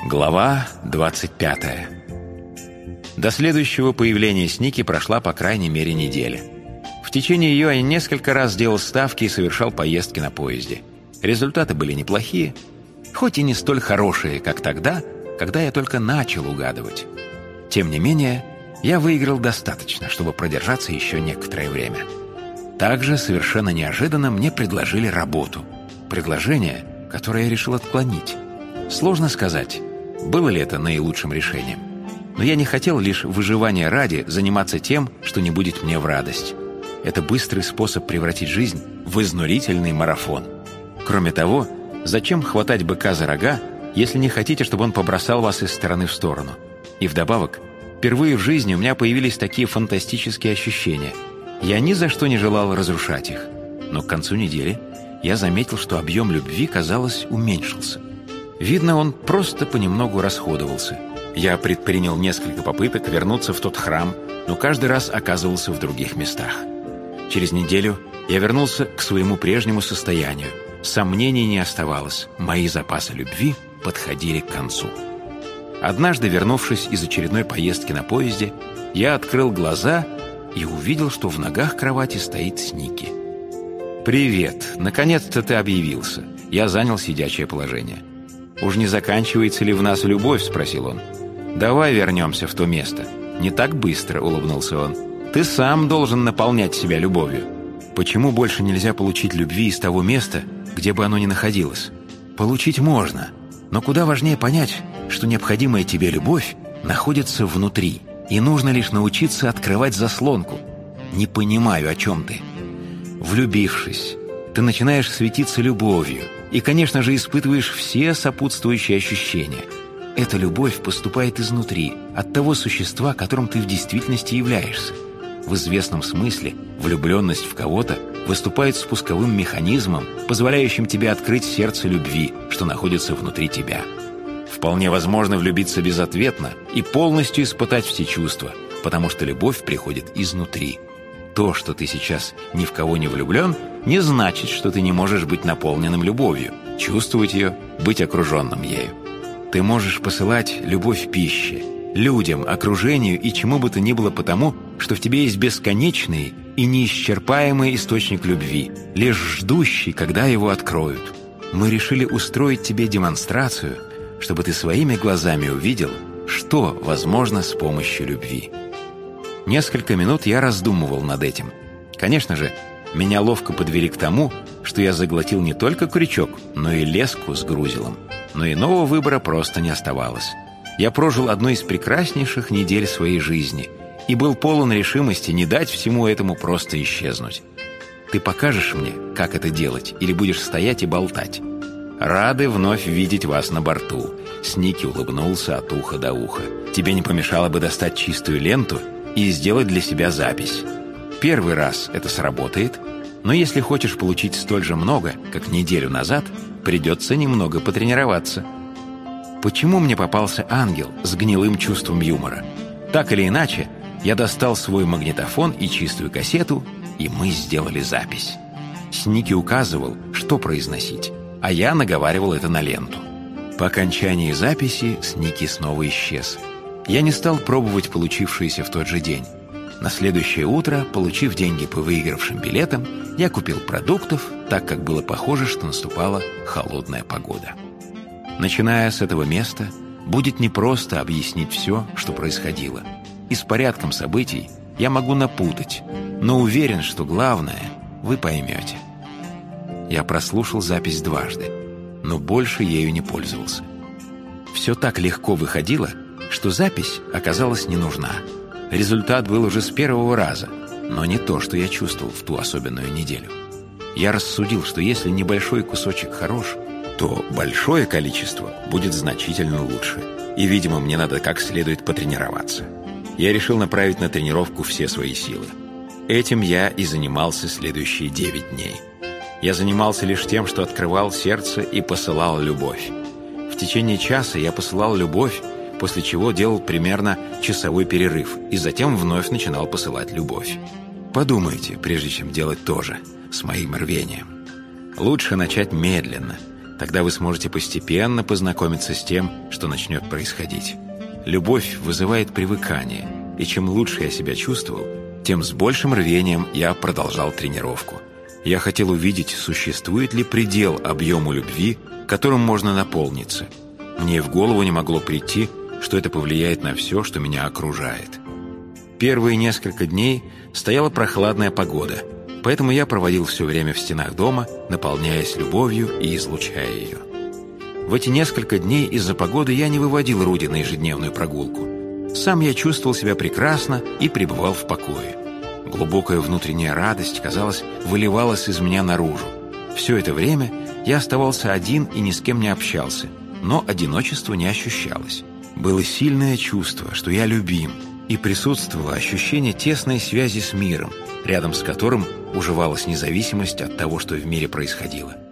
Глава 25. До следующего появления Сники прошла по крайней мере неделя. В течение ее я несколько раз делал ставки и совершал поездки на поезде. Результаты были неплохие, хоть и не столь хорошие, как тогда, когда я только начал угадывать. Тем не менее, я выиграл достаточно, чтобы продержаться еще некоторое время. Также совершенно неожиданно мне предложили работу. Предложение, которое я решил отклонить. Сложно сказать, было ли это наилучшим решением. Но я не хотел лишь выживания ради заниматься тем, что не будет мне в радость. Это быстрый способ превратить жизнь в изнурительный марафон. Кроме того, зачем хватать быка за рога, если не хотите, чтобы он побросал вас из стороны в сторону? И вдобавок, впервые в жизни у меня появились такие фантастические ощущения. Я ни за что не желал разрушать их. Но к концу недели я заметил, что объем любви, казалось, уменьшился. Видно, он просто понемногу расходовался. Я предпринял несколько попыток вернуться в тот храм, но каждый раз оказывался в других местах. Через неделю я вернулся к своему прежнему состоянию. Сомнений не оставалось, мои запасы любви подходили к концу. Однажды, вернувшись из очередной поездки на поезде, я открыл глаза и увидел, что в ногах кровати стоит Сники. «Привет! Наконец-то ты объявился!» Я занял сидячее положение. «Уж не заканчивается ли в нас любовь?» — спросил он. «Давай вернемся в то место». «Не так быстро», — улыбнулся он. «Ты сам должен наполнять себя любовью». «Почему больше нельзя получить любви из того места, где бы оно ни находилось?» «Получить можно, но куда важнее понять, что необходимая тебе любовь находится внутри, и нужно лишь научиться открывать заслонку». «Не понимаю, о чем ты». «Влюбившись, ты начинаешь светиться любовью, и, конечно же, испытываешь все сопутствующие ощущения. Эта любовь поступает изнутри, от того существа, которым ты в действительности являешься. В известном смысле влюбленность в кого-то выступает спусковым механизмом, позволяющим тебе открыть сердце любви, что находится внутри тебя. Вполне возможно влюбиться безответно и полностью испытать все чувства, потому что любовь приходит изнутри. То, что ты сейчас ни в кого не влюблен, не значит, что ты не можешь быть наполненным любовью, чувствовать ее, быть окруженным ею. Ты можешь посылать любовь пище, людям, окружению и чему бы то ни было потому, что в тебе есть бесконечный и неисчерпаемый источник любви, лишь ждущий, когда его откроют. Мы решили устроить тебе демонстрацию, чтобы ты своими глазами увидел, что возможно с помощью любви. Несколько минут я раздумывал над этим. Конечно же, меня ловко подвели к тому, что я заглотил не только крючок, но и леску с грузилом. Но иного выбора просто не оставалось. Я прожил одну из прекраснейших недель своей жизни и был полон решимости не дать всему этому просто исчезнуть. Ты покажешь мне, как это делать, или будешь стоять и болтать? Рады вновь видеть вас на борту. Сники улыбнулся от уха до уха. Тебе не помешало бы достать чистую ленту и сделать для себя запись. Первый раз это сработает, но если хочешь получить столь же много, как неделю назад, придется немного потренироваться. Почему мне попался ангел с гнилым чувством юмора? Так или иначе, я достал свой магнитофон и чистую кассету, и мы сделали запись. Сники указывал, что произносить, а я наговаривал это на ленту. По окончании записи Сники снова исчез. Я не стал пробовать получившееся в тот же день. На следующее утро, получив деньги по выигравшим билетам, я купил продуктов, так как было похоже, что наступала холодная погода. Начиная с этого места, будет непросто объяснить все, что происходило. И с порядком событий я могу напутать, но уверен, что главное вы поймете. Я прослушал запись дважды, но больше ею не пользовался. Все так легко выходило, что запись оказалась не нужна. Результат был уже с первого раза, но не то, что я чувствовал в ту особенную неделю. Я рассудил, что если небольшой кусочек хорош, то большое количество будет значительно лучше. И, видимо, мне надо как следует потренироваться. Я решил направить на тренировку все свои силы. Этим я и занимался следующие 9 дней. Я занимался лишь тем, что открывал сердце и посылал любовь. В течение часа я посылал любовь, после чего делал примерно часовой перерыв и затем вновь начинал посылать любовь. Подумайте, прежде чем делать то же, с моим рвением. Лучше начать медленно, Тогда вы сможете постепенно познакомиться с тем, что начнет происходить. Любовь вызывает привыкание, и чем лучше я себя чувствовал, тем с большим рвением я продолжал тренировку. Я хотел увидеть, существует ли предел объему любви, которым можно наполниться. Мне в голову не могло прийти, что это повлияет на все, что меня окружает. Первые несколько дней стояла прохладная погода, поэтому я проводил все время в стенах дома, наполняясь любовью и излучая ее. В эти несколько дней из-за погоды я не выводил Руди на ежедневную прогулку. Сам я чувствовал себя прекрасно и пребывал в покое. Глубокая внутренняя радость, казалось, выливалась из меня наружу. Все это время я оставался один и ни с кем не общался, но одиночество не ощущалось. Было сильное чувство, что я любим, и присутствовало ощущение тесной связи с миром, рядом с которым уживалась независимость от того, что в мире происходило.